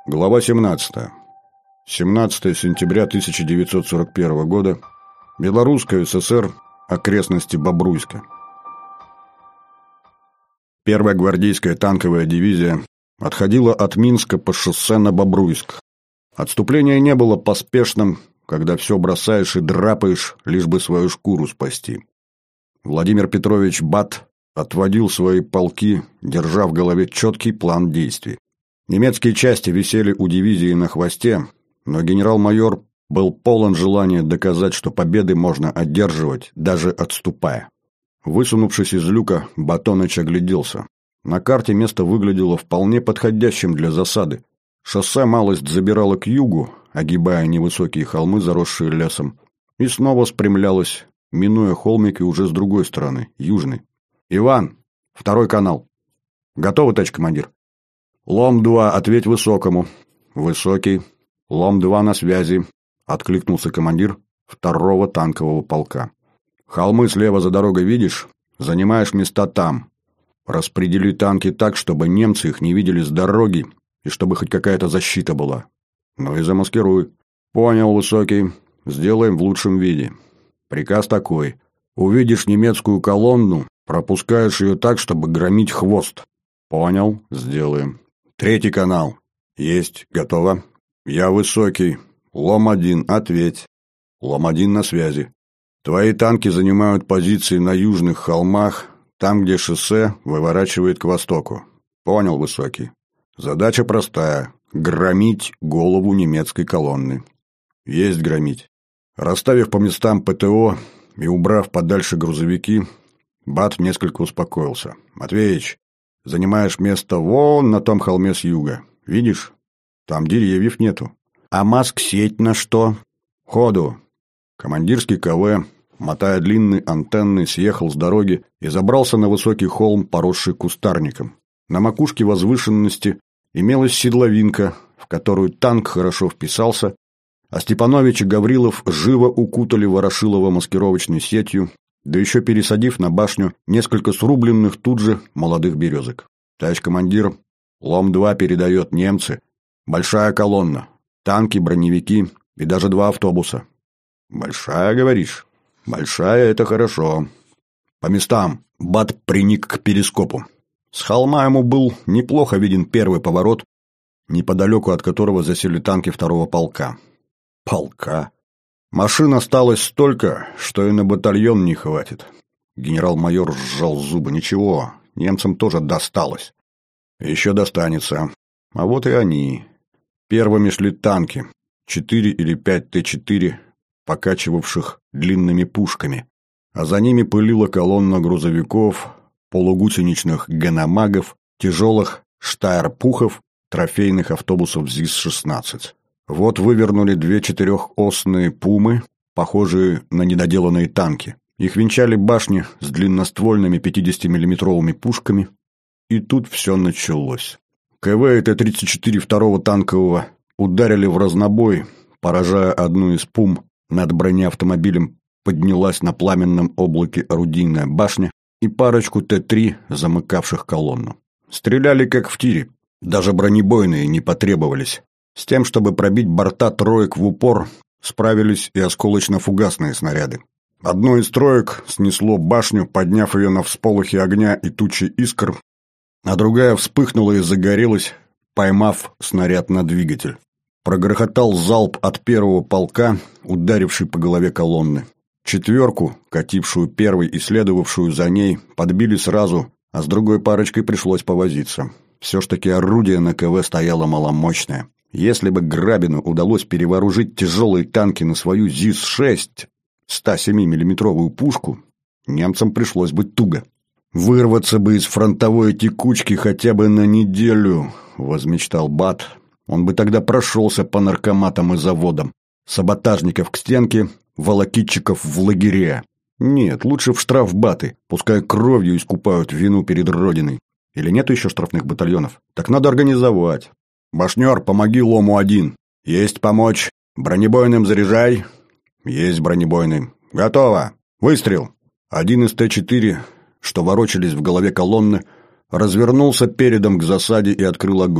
Глава 17. 17 сентября 1941 года. Белорусская ССР. Окрестности Бобруйска. Первая гвардейская танковая дивизия отходила от Минска по шоссе на Бобруйск. Отступление не было поспешным, когда все бросаешь и драпаешь, лишь бы свою шкуру спасти. Владимир Петрович Бат отводил свои полки, держа в голове четкий план действий. Немецкие части висели у дивизии на хвосте, но генерал-майор был полон желания доказать, что победы можно одерживать, даже отступая. Высунувшись из люка, Батоныч огляделся. На карте место выглядело вполне подходящим для засады. Шоссе малость забирало к югу, огибая невысокие холмы, заросшие лесом, и снова спрямлялось, минуя холмики уже с другой стороны, южной. «Иван, второй канал». «Готовы, товарищ командир?» «Лом-2, ответь Высокому». «Высокий. Лом-2 на связи», — откликнулся командир второго танкового полка. «Холмы слева за дорогой видишь? Занимаешь места там. Распредели танки так, чтобы немцы их не видели с дороги и чтобы хоть какая-то защита была. Ну и замаскируй». «Понял, Высокий. Сделаем в лучшем виде. Приказ такой. Увидишь немецкую колонну, пропускаешь ее так, чтобы громить хвост». «Понял. Сделаем». «Третий канал». «Есть. Готово». «Я Высокий. Лом-1, ответь». «Лом-1 на связи. Твои танки занимают позиции на южных холмах, там, где шоссе выворачивает к востоку». «Понял, Высокий. Задача простая – громить голову немецкой колонны». «Есть громить». Расставив по местам ПТО и убрав подальше грузовики, Бат несколько успокоился. «Матвеич, занимаешь место вон на том холме с юга. Видишь? Там деревьев нету». «А маск-сеть на что?» «Ходу». Командирский КВ, мотая длинной антенной, съехал с дороги и забрался на высокий холм, поросший кустарником. На макушке возвышенности имелась седловинка, в которую танк хорошо вписался, а Степанович и Гаврилов живо укутали Ворошилова маскировочной сетью, да еще пересадив на башню несколько срубленных тут же молодых березок. «Товарищ командир, Лом-2 передает немцы. Большая колонна, танки, броневики и даже 2 автобуса». «Большая, говоришь?» «Большая — это хорошо». «По местам». Бат приник к перископу. С холма ему был неплохо виден первый поворот, неподалеку от которого засели танки второго полка. Полка? Машин осталось столько, что и на батальон не хватит. Генерал-майор сжал зубы. Ничего, немцам тоже досталось. Еще достанется. А вот и они. Первыми шли танки. 4 или 5 Т-4, покачивавших длинными пушками. А за ними пылила колонна грузовиков, полугусеничных ганамагов, тяжелых штайр-пухов, трофейных автобусов ЗИС-16. Вот вывернули 2 четырехосные пумы, похожие на недоделанные танки. Их венчали башни с длинноствольными 50-миллиметровыми пушками. И тут все началось. КВ и Т-34 второго танкового ударили в разнобой, поражая одну из пум. Над бронеавтомобилем поднялась на пламенном облаке орудийная башня и парочку Т-3, замыкавших колонну. Стреляли как в тире. Даже бронебойные не потребовались. С тем, чтобы пробить борта троек в упор, справились и осколочно-фугасные снаряды. Одной из троек снесло башню, подняв ее на всполохи огня и тучи искр, а другая вспыхнула и загорелась, поймав снаряд на двигатель. Прогрохотал залп от первого полка, ударивший по голове колонны. Четверку, катившую первой и следовавшую за ней, подбили сразу, а с другой парочкой пришлось повозиться. Все ж таки орудие на КВ стояло маломощное. Если бы Грабину удалось перевооружить тяжелые танки на свою ЗИС-6, 107-миллиметровую пушку, немцам пришлось бы туго. «Вырваться бы из фронтовой текучки хотя бы на неделю», — возмечтал Бат. Он бы тогда прошелся по наркоматам и заводам. Саботажников к стенке, волокитчиков в лагеря. Нет, лучше в штрафбаты, пускай кровью искупают вину перед Родиной. Или нет еще штрафных батальонов? Так надо организовать. «Башнер, помоги Лому-1». «Есть помочь. Бронебойным заряжай». «Есть бронебойным». «Готово. Выстрел». Один из Т-4, что ворочались в голове колонны, развернулся передом к засаде и открыл огонь.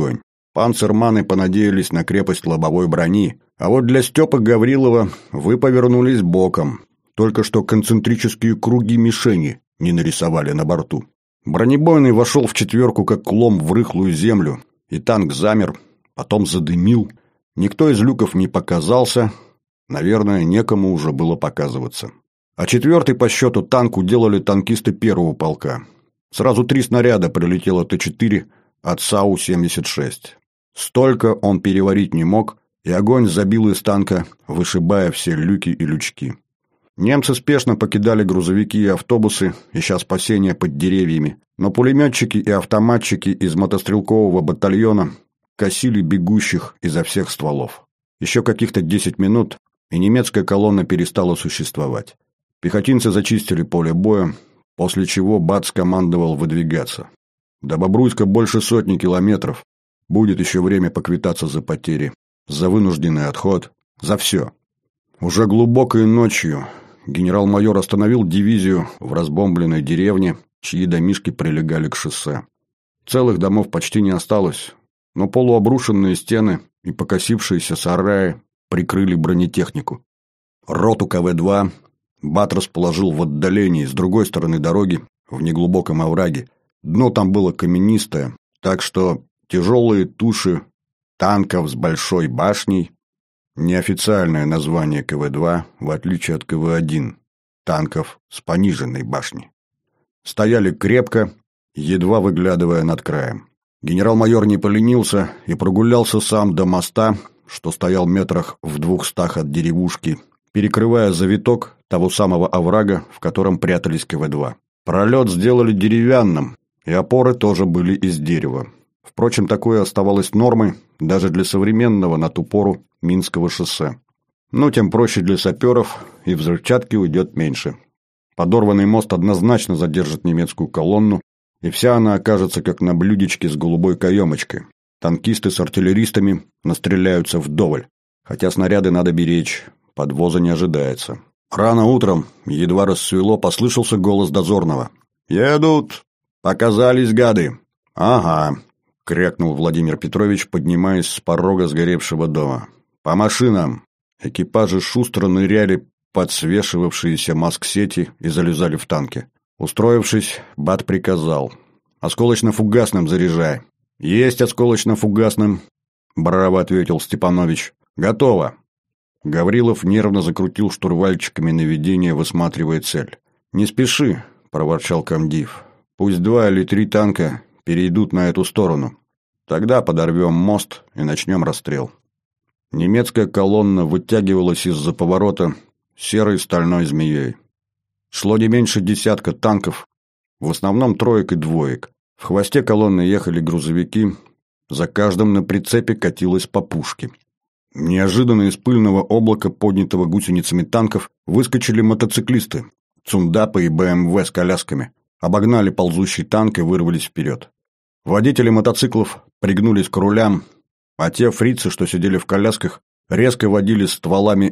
Панцерманы понадеялись на крепость лобовой брони, а вот для Степы Гаврилова вы повернулись боком. Только что концентрические круги мишени не нарисовали на борту. Бронебойный вошел в четверку, как лом в рыхлую землю, и танк замер, потом задымил. Никто из люков не показался, наверное, некому уже было показываться. А четвертый по счету танк уделали танкисты первого полка. Сразу 3 снаряда прилетело Т-4 от САУ-76. Столько он переварить не мог, и огонь забил из танка, вышибая все люки и лючки. Немцы спешно покидали грузовики и автобусы, ища спасения под деревьями, но пулеметчики и автоматчики из мотострелкового батальона косили бегущих изо всех стволов. Еще каких-то 10 минут, и немецкая колонна перестала существовать. Пехотинцы зачистили поле боя, после чего Бат скомандовал выдвигаться. До Бобруйска больше 100 километров. Будет еще время поквитаться за потери, за вынужденный отход, за все. Уже глубокой ночью генерал-майор остановил дивизию в разбомбленной деревне, чьи домишки прилегали к шоссе. Целых домов почти не осталось, но полуобрушенные стены и покосившиеся сараи прикрыли бронетехнику. Роту КВ-2 Бат расположил в отдалении, с другой стороны дороги, в неглубоком овраге. Дно там было каменистое, так что тяжелые туши танков с большой башней – неофициальное название КВ-2, в отличие от КВ-1, танков с пониженной башней. Стояли крепко, едва выглядывая над краем. Генерал-майор не поленился и прогулялся сам до моста, что стоял метрах в 200 от деревушки, перекрывая завиток того самого оврага, в котором прятались КВ-2. Пролет сделали деревянным, и опоры тоже были из дерева. Впрочем, такое оставалось нормой даже для современного на ту пору Минского шоссе. Но тем проще для саперов, и взрывчатки уйдет меньше. Подорванный мост однозначно задержит немецкую колонну, и вся она окажется как на блюдечке с голубой каемочкой. Танкисты с артиллеристами настреляются вдоволь, хотя снаряды надо беречь, подвоза не ожидается. Рано утром, едва рассвело, послышался голос дозорного. «Едут! Показались гады!» «Ага!» — крякнул Владимир Петрович, поднимаясь с порога сгоревшего дома. «По машинам!» Экипажи шустро ныряли под свешивавшиеся маск-сети и залезали в танки. Устроившись, Бат приказал: «Осколочно-фугасным заряжай». «Есть осколочно-фугасным», — браво ответил Степанович. «Готово». Гаврилов нервно закрутил штурвальчиками наведения, высматривая цель. «Не спеши», — проворчал комдив. «Пусть 2 или 3 танка перейдут на эту сторону. Тогда подорвем мост и начнем расстрел». Немецкая колонна вытягивалась из-за поворота серой стальной змеей. Шло не меньше 10 танков, в основном троек и двоек. В хвосте колонны ехали грузовики, за каждым на прицепе катилась по пушке. Неожиданно из пыльного облака, поднятого гусеницами танков, выскочили мотоциклисты, цундапы и БМВ с колясками, обогнали ползущий танк и вырвались вперед. Водители мотоциклов пригнулись к рулям, а те фрицы, что сидели в колясках, резко водили стволами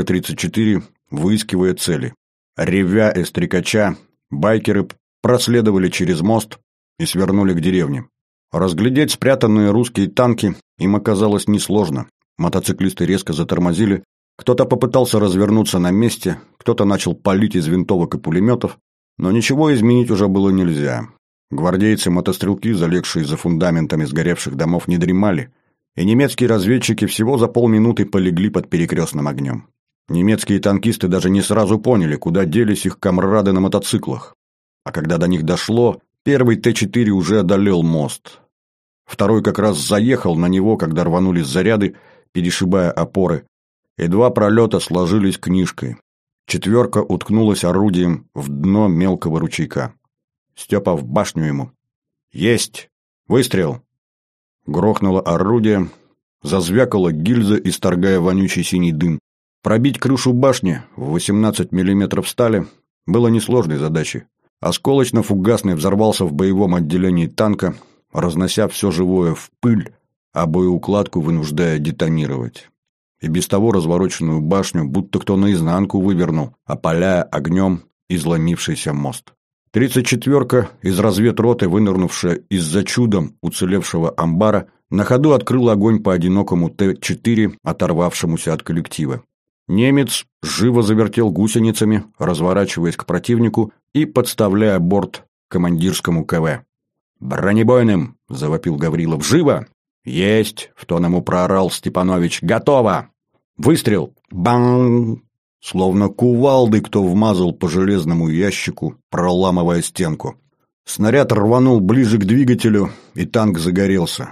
МГ-34, выискивая цели. Ревя и стрекача, байкеры проследовали через мост и свернули к деревне. Разглядеть спрятанные русские танки им оказалось несложно. Мотоциклисты резко затормозили, кто-то попытался развернуться на месте, кто-то начал палить из винтовок и пулеметов, но ничего изменить уже было нельзя. Гвардейцы-мотострелки, залегшие за фундаментами сгоревших домов, не дремали, и немецкие разведчики всего за полминуты полегли под перекрестным огнем. Немецкие танкисты даже не сразу поняли, куда делись их комрады на мотоциклах. А когда до них дошло, первый Т-4 уже одолел мост. Второй как раз заехал на него, когда рванулись заряды, перешибая опоры, и 2 пролета сложились книжкой. 4 уткнулась орудием в дно мелкого ручейка. Степа в башню ему. «Есть! Выстрел!» Грохнуло орудие, зазвякала гильза, исторгая вонючий синий дым. Пробить крышу башни в 18 мм стали было несложной задачей. Осколочно-фугасный взорвался в боевом отделении танка, разнося все живое в пыль, а боеукладку вынуждая детонировать. И без того развороченную башню будто кто наизнанку вывернул, опаляя огнем изломившийся мост. 34-ка из разведроты, вынырнувшая из-за чудом уцелевшего амбара, на ходу открыла огонь по одинокому Т-4, оторвавшемуся от коллектива. Немец живо завертел гусеницами, разворачиваясь к противнику и подставляя борт командирскому КВ. «Бронебойным!» — завопил Гаврилов. «Живо!» «Есть!» — в тон ему проорал Степанович. «Готово!» «Выстрел!» «Бang!» Словно кувалдой кто вмазал по железному ящику, проламывая стенку. Снаряд рванул ближе к двигателю, и танк загорелся.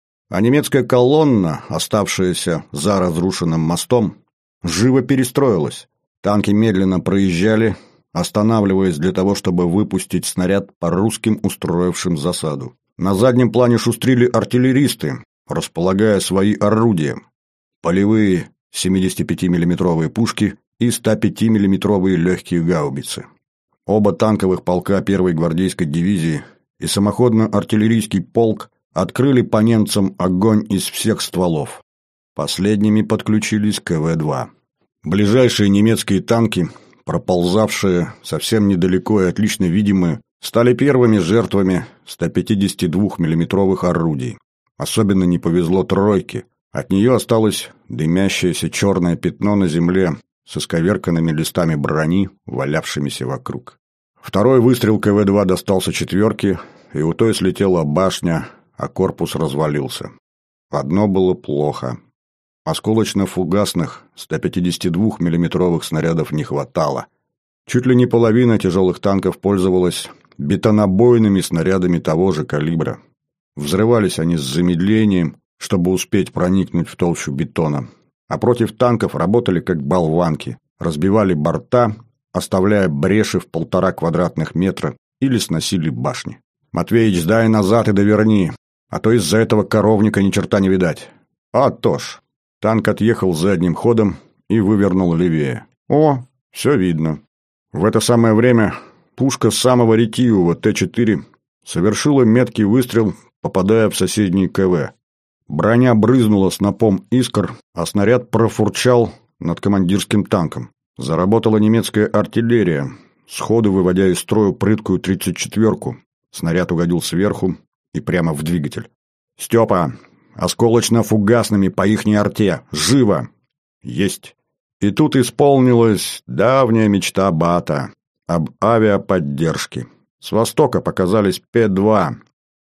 А немецкая колонна, оставшаяся за разрушенным мостом, живо перестроилась. Танки медленно проезжали, останавливаясь для того, чтобы выпустить снаряд по русским, устроившим засаду. На заднем плане шустрили артиллеристы, располагая свои орудия. Полевые 75-миллиметровые пушки и 105-миллиметровые легкие гаубицы. Оба танковых полка 1-й гвардейской дивизии и самоходно-артиллерийский полк открыли по немцам огонь из всех стволов. Последними подключились КВ-2. Ближайшие немецкие танки, проползавшие совсем недалеко и отлично видимые, стали первыми жертвами 152-миллиметровых орудий. Особенно не повезло тройке. От нее осталось дымящееся черное пятно на земле с исковерканными листами брони, валявшимися вокруг. Второй выстрел КВ-2 достался 4-ке, и у той слетела башня, а корпус развалился. Одно было плохо. Осколочно-фугасных 152-миллиметровых снарядов не хватало. Чуть ли не половина тяжелых танков пользовалась бетонобойными снарядами того же калибра. Взрывались они с замедлением, чтобы успеть проникнуть в толщу бетона. А против танков работали как болванки, разбивали борта, оставляя бреши в 1,5 квадратных метра, или сносили башни. «Матвеич, дай назад и доверни, а то из-за этого коровника ни черта не видать». «А то ж». Танк отъехал задним ходом и вывернул левее. «О, все видно». В это самое время пушка самого ретивого Т-4 совершила меткий выстрел, попадая в соседний КВ. Броня брызнула снопом искр, а снаряд профурчал над командирским танком. Заработала немецкая артиллерия, сходу выводя из строя прыткую 34-ку. Снаряд угодил сверху и прямо в двигатель. «Степа, осколочно-фугасными по ихней арте! Живо!» «Есть!» И тут исполнилась давняя мечта Бата об авиаподдержке. С востока показались П-2,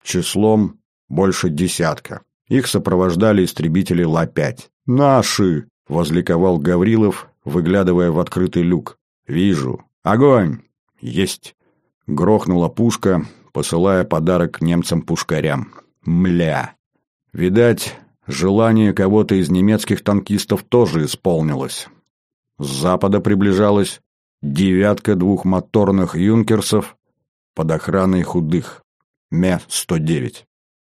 числом больше десятка. Их сопровождали истребители Ла-5. «Наши!» — возликовал Гаврилов, выглядывая в открытый люк. «Вижу. Огонь!» «Есть!» — грохнула пушка, посылая подарок немцам-пушкарям. «Мля!» Видать, желание кого-то из немецких танкистов тоже исполнилось. С запада приближалась 9 двухмоторных юнкерсов под охраной худых Ме-109.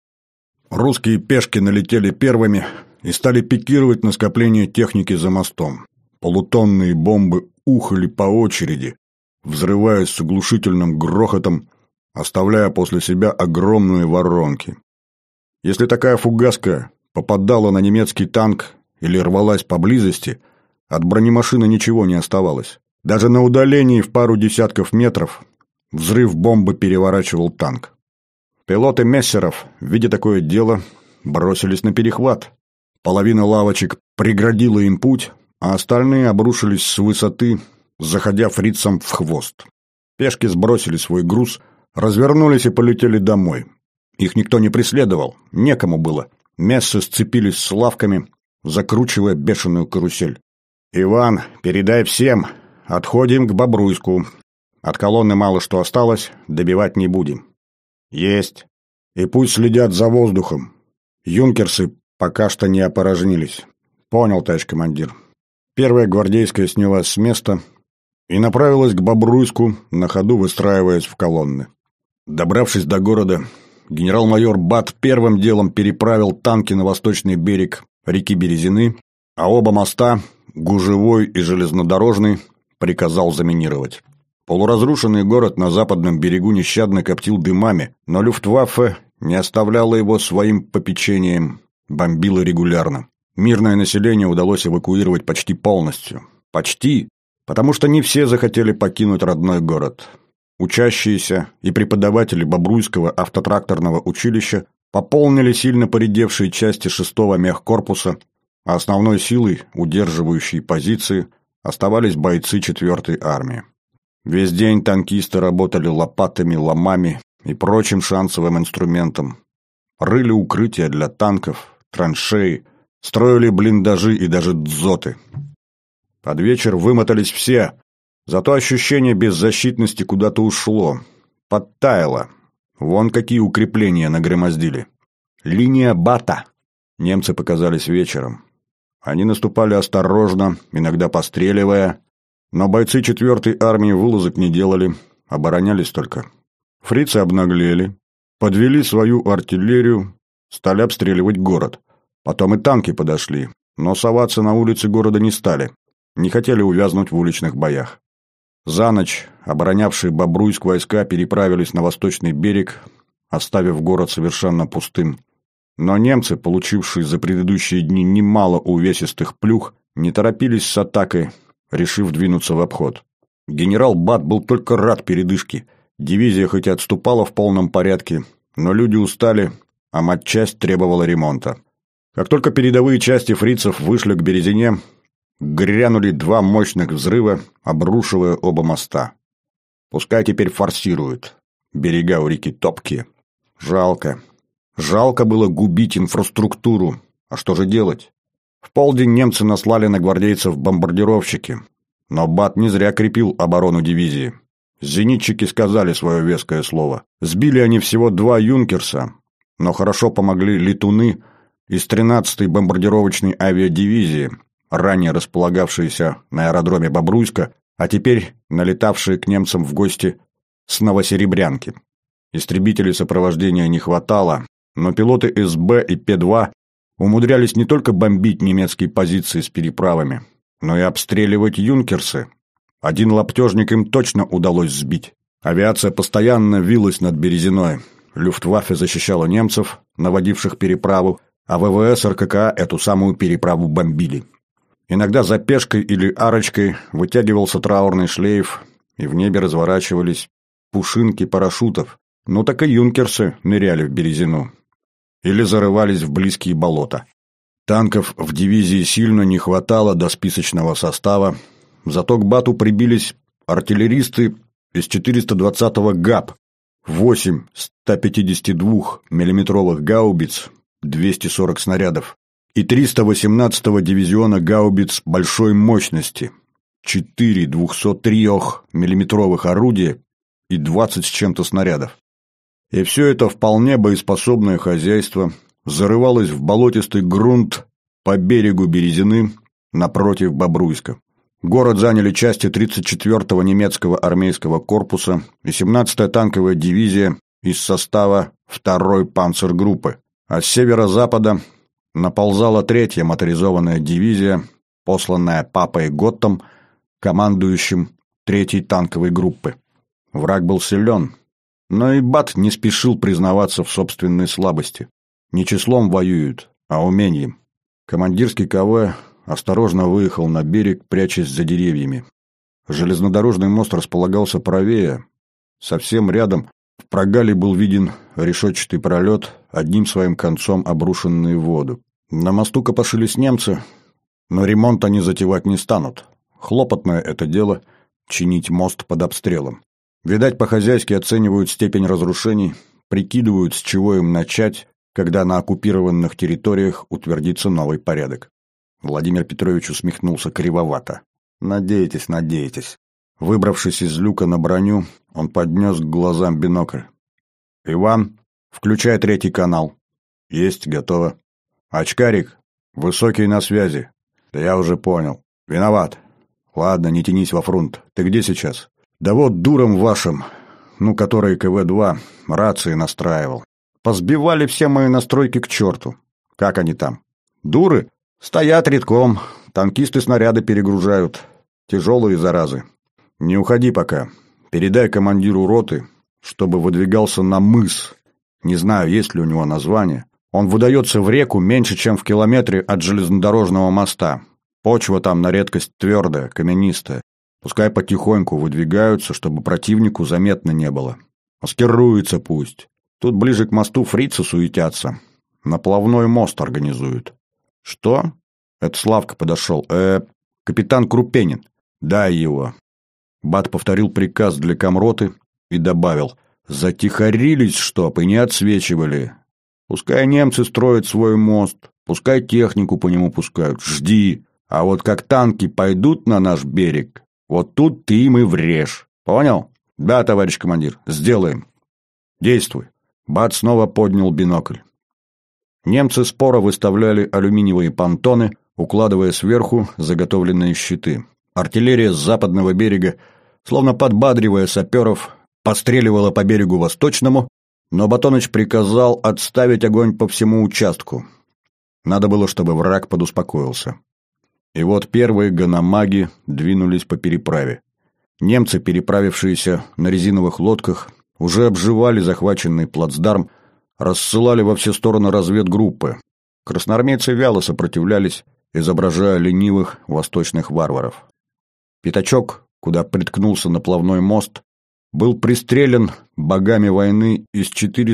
Русские пешки налетели первыми и стали пикировать на скопление техники за мостом. Полутонные бомбы ухали по очереди, взрываясь с оглушительным грохотом, оставляя после себя огромные воронки. Если такая фугаска попадала на немецкий танк или рвалась поблизости, от бронемашины ничего не оставалось. Даже на удалении в пару десятков метров взрыв бомбы переворачивал танк. Пилоты мессеров, видя такое дело, бросились на перехват. Половина лавочек преградила им путь, а остальные обрушились с высоты, заходя фрицам в хвост. Пешки сбросили свой груз, развернулись и полетели домой. Их никто не преследовал, некому было. Мессы сцепились с лавками, закручивая бешеную карусель. «Иван, передай всем, отходим к Бобруйску. От колонны мало что осталось, добивать не будем». «Есть. И пусть следят за воздухом. Юнкерсы пока что не опорожнились». «Понял, товарищ командир». Первая гвардейская снялась с места и направилась к Бобруйску, на ходу выстраиваясь в колонны. Добравшись до города, генерал-майор Бат первым делом переправил танки на восточный берег реки Березины, а оба моста, Гужевой и Железнодорожный, приказал заминировать. Полуразрушенный город на западном берегу нещадно коптил дымами, но Люфтваффе не оставляло его своим попечением, бомбило регулярно. Мирное население удалось эвакуировать почти полностью. Почти, потому что не все захотели покинуть родной город. учащиеся и преподаватели Бобруйского автотракторного училища пополнили сильно поредевшие части 6-го мехкорпуса, а основной силой, удерживающей позиции, оставались бойцы 4-й армии. Весь день танкисты работали лопатами, ломами и прочим шансовым инструментом. Рыли укрытия для танков, траншеи, строили блиндажи и даже дзоты. Под вечер вымотались все, зато ощущение беззащитности куда-то ушло, подтаяло. Вон какие укрепления нагромоздили. Линия Бата. Немцы показались вечером. Они наступали осторожно, иногда постреливая, но бойцы 4-й армии вылазок не делали, оборонялись только. Фрицы обнаглели, подвели свою артиллерию, стали обстреливать город. Потом и танки подошли, но соваться на улицы города не стали, не хотели увязнуть в уличных боях. За ночь оборонявшие Бобруйск войска переправились на восточный берег, оставив город совершенно пустым. Но немцы, получившие за предыдущие дни немало увесистых плюх, не торопились с атакой, решив двинуться в обход. Генерал Бат был только рад передышке. Дивизия хоть и отступала в полном порядке, но люди устали, а матчасть требовала ремонта. Как только передовые части фрицев вышли к Березине, грянули 2 мощных взрыва, обрушивая оба моста. Пускай теперь форсируют. Берега у реки топкие. Жалко. Жалко было губить инфраструктуру. А что же делать? В полдень немцы наслали на гвардейцев бомбардировщики. Но Бат не зря крепил оборону дивизии. Зенитчики сказали свое веское слово. Сбили они всего 2 юнкерса, но хорошо помогли летуны из 13-й бомбардировочной авиадивизии, ранее располагавшиеся на аэродроме Бобруйска, а теперь налетавшие к немцам в гости с Новосеребрянки. Истребителей сопровождения не хватало, но пилоты СБ и П-2 умудрялись не только бомбить немецкие позиции с переправами, но и обстреливать юнкерсы. Один лаптежник им точно удалось сбить. Авиация постоянно вилась над Березиной. Люфтваффе защищала немцев, наводивших переправу, а ВВС РККА эту самую переправу бомбили. Иногда за пешкой или арочкой вытягивался траурный шлейф, и в небе разворачивались пушинки парашютов. Ну так и юнкерсы ныряли в Березину. Или зарывались в близкие болота. Танков в дивизии сильно не хватало до списочного состава, зато к Бату прибились артиллеристы из 420-го ГАП, 8 152 миллиметровых гаубиц, 240 снарядов, и 318-го дивизиона гаубиц большой мощности, 4 203 миллиметровых орудия и 20 с чем-то снарядов. И все это вполне боеспособное хозяйство зарывалось в болотистый грунт по берегу Березины напротив Бобруйска. Город заняли части 34-го немецкого армейского корпуса и 17-я танковая дивизия из состава 2-й панцергруппы, а с северо-запада наползала 3-я моторизованная дивизия, посланная Папой Готтом, командующим 3-й танковой группы. Враг был силен, но и Бат не спешил признаваться в собственной слабости. Не числом воюют, а умением. Командирский КВ осторожно выехал на берег, прячась за деревьями. Железнодорожный мост располагался правее. Совсем рядом в прогале был виден решетчатый пролет, одним своим концом обрушенный в воду. На мосту копошились немцы, но ремонт они затевать не станут. Хлопотное это дело — чинить мост под обстрелом. Видать, по-хозяйски оценивают степень разрушений, прикидывают, с чего им начать, когда на оккупированных территориях утвердится новый порядок. Владимир Петрович усмехнулся кривовато. «Надеетесь, надеетесь». Выбравшись из люка на броню, он поднес к глазам бинокль. «Иван, включай 3-й канал». «Есть, готово». «Очкарик, Высокий на связи». «Да я уже понял. Виноват». «Ладно, не тянись во фронт. Ты где сейчас?» «Да вот дуром вашим, который КВ-2, рации настраивал. Позбивали все мои настройки к черту. Как они там?» «Дуры? Стоят редком. Танкисты снаряды перегружают. Тяжелые заразы. Не уходи пока. Передай командиру роты, чтобы выдвигался на мыс. Не знаю, есть ли у него название. Он выдается в реку меньше, чем в километре от железнодорожного моста. Почва там на редкость твердая, каменистая. Пускай потихоньку выдвигаются, чтобы противнику заметно не было. Маскируется пусть. Тут ближе к мосту фрицы суетятся. Наплавной мост организуют. Что? Это Славка подошел. Капитан Крупенин. Дай его. Бат повторил приказ для комроты и добавил. Затихарились, чтоб, и не отсвечивали. Пускай немцы строят свой мост, пускай технику по нему пускают. Жди. А вот как танки пойдут на наш берег, вот тут ты им и врежь. Понял? Да, товарищ командир, сделаем. Действуй. Бат снова поднял бинокль. Немцы споро выставляли алюминиевые понтоны, укладывая сверху заготовленные щиты. Артиллерия с западного берега, словно подбадривая саперов, постреливала по берегу восточному, но Батоныч приказал отставить огонь по всему участку. Надо было, чтобы враг подуспокоился. И вот первые ганамаги двинулись по переправе. Немцы, переправившиеся на резиновых лодках, уже обживали захваченный плацдарм, рассылали во все стороны разведгруппы. Красноармейцы вяло сопротивлялись, изображая ленивых восточных варваров. Пятачок, куда приткнулся наплавной мост, был пристрелен богами войны из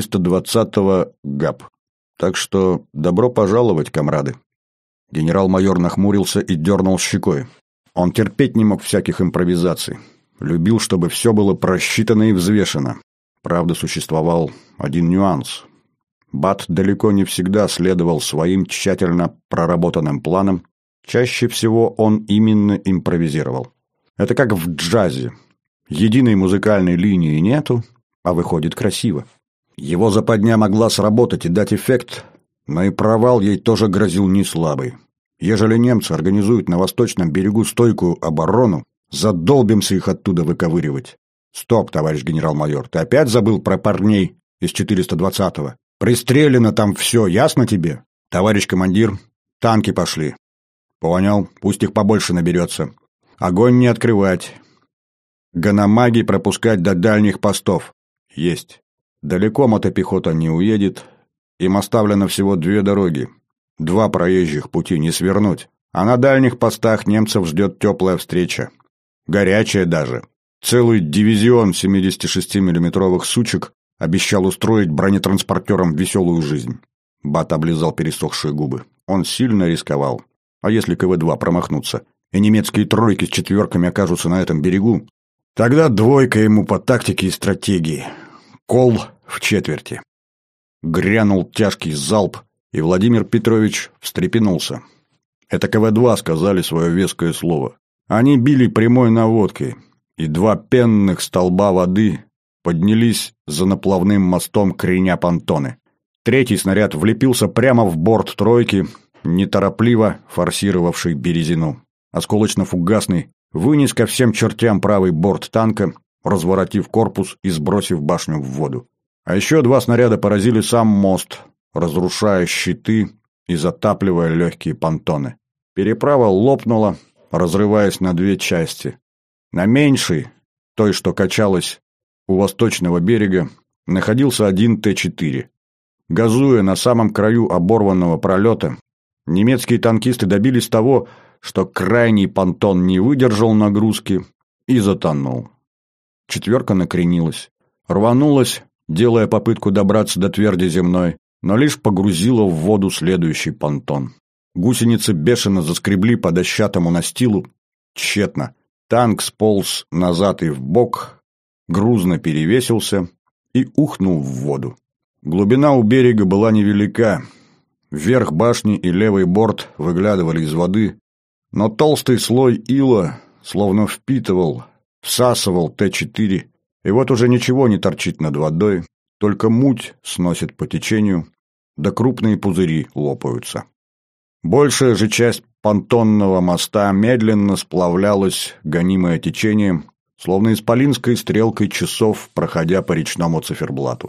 420-го ГАП. Так что добро пожаловать, комрады. Генерал-майор нахмурился и дернул щекой. Он терпеть не мог всяких импровизаций. Любил, чтобы все было просчитано и взвешено. Правда, существовал один нюанс. Бат далеко не всегда следовал своим тщательно проработанным планам. Чаще всего он именно импровизировал. Это как в джазе. Единой музыкальной линии нету, а выходит красиво. Его западня могла сработать и дать эффект, но и провал ей тоже грозил не слабый. Ежели немцы организуют на восточном берегу стойкую оборону, задолбимся их оттуда выковыривать. Стоп, товарищ генерал-майор, ты опять забыл про парней из 420-го? Пристрелено там все, ясно тебе? Товарищ командир, танки пошли. Понял, пусть их побольше наберется. Огонь не открывать. Ганамаги пропускать до дальних постов. Есть. Далеко мотопехота не уедет. Им оставлено всего 2 дороги. 2 проезжих пути не свернуть. А на дальних постах немцев ждет теплая встреча. Горячая даже. Целый дивизион 76-миллиметровых сучек обещал устроить бронетранспортерам веселую жизнь. Бат облизал пересохшие губы. Он сильно рисковал. А если КВ-2 промахнутся, и немецкие тройки с четверками окажутся на этом берегу, тогда 2 ему по тактике и стратегии. Кол в четверти. Грянул тяжкий залп, и Владимир Петрович встрепенулся. Это КВ-2 сказали свое веское слово. Они били прямой наводкой, и 2 пенных столба воды поднялись за наплавным мостом, креня понтоны. 3-й снаряд влепился прямо в борт тройки, неторопливо форсировавший Березину. Осколочно-фугасный вынес ко всем чертям правый борт танка, разворотив корпус и сбросив башню в воду. А еще 2 снаряда поразили сам мост, разрушая щиты и затапливая легкие понтоны. Переправа лопнула, разрываясь на 2 части. На меньшей, той, что качалась у восточного берега, находился один Т-4. Газуя на самом краю оборванного пролета, немецкие танкисты добились того, что крайний понтон не выдержал нагрузки и затонул. 4 накренилась, рванулась, делая попытку добраться до тверди земной, но лишь погрузила в воду следующий понтон. Гусеницы бешено заскребли по дощатому настилу. Тщетно. Танк сполз назад и вбок, грузно перевесился и ухнул в воду. Глубина у берега была невелика. Верх башни и левый борт выглядывали из воды, но толстый слой ила словно впитывал, всасывал Т-4, и вот уже ничего не торчит над водой, только муть сносит по течению, да крупные пузыри лопаются. Большая же часть понтонного моста медленно сплавлялась, гонимая течением, словно исполинской стрелкой часов, проходя по речному циферблату.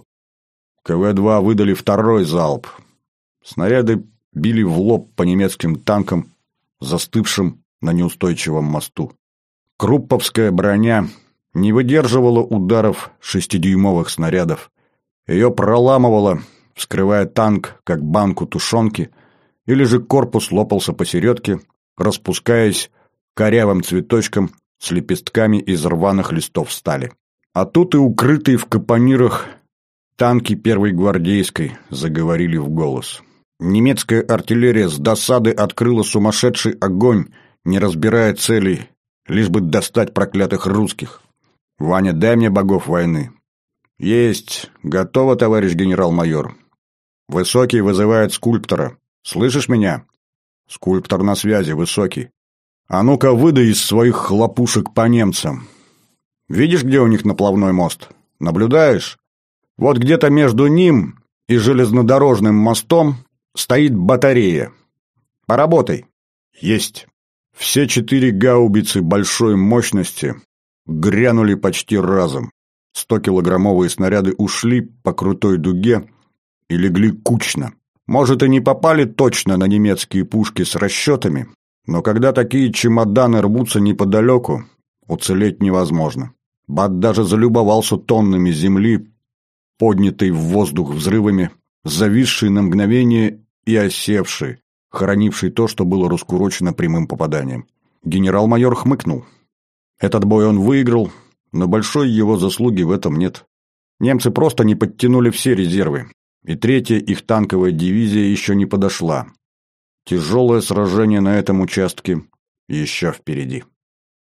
КВ-2 выдали 2-й залп. Снаряды били в лоб по немецким танкам, застывшим на неустойчивом мосту. Крупповская броня не выдерживала ударов 6-дюймовых снарядов. Ее проламывало, вскрывая танк, как банку тушенки, или же корпус лопался посередке, распускаясь корявым цветочком с лепестками из рваных листов стали. А тут и укрытые в капонирах танки первой гвардейской заговорили в голос. Немецкая артиллерия с досады открыла сумасшедший огонь, не разбирая целей, лишь бы достать проклятых русских. «Ваня, дай мне богов войны». «Есть. Готово, товарищ генерал-майор». «Высокий вызывает скульптора. Слышишь меня?» «Скульптор на связи, Высокий. А ну-ка выдай из своих хлопушек по немцам. Видишь, где у них наплавной мост? Наблюдаешь? Вот где-то между ним и железнодорожным мостом стоит батарея. Поработай». «Есть». Все 4 гаубицы большой мощности грянули почти разом. 100-килограммовые снаряды ушли по крутой дуге и легли кучно. Может, и не попали точно на немецкие пушки с расчетами, но когда такие чемоданы рвутся неподалеку, уцелеть невозможно. Бат даже залюбовался тоннами земли, поднятой в воздух взрывами, зависшей на мгновение и осевшей, хоронивший то, что было раскурочено прямым попаданием. Генерал-майор хмыкнул. Этот бой он выиграл, но большой его заслуги в этом нет. Немцы просто не подтянули все резервы, и 3-я их танковая дивизия еще не подошла. Тяжелое сражение на этом участке еще впереди.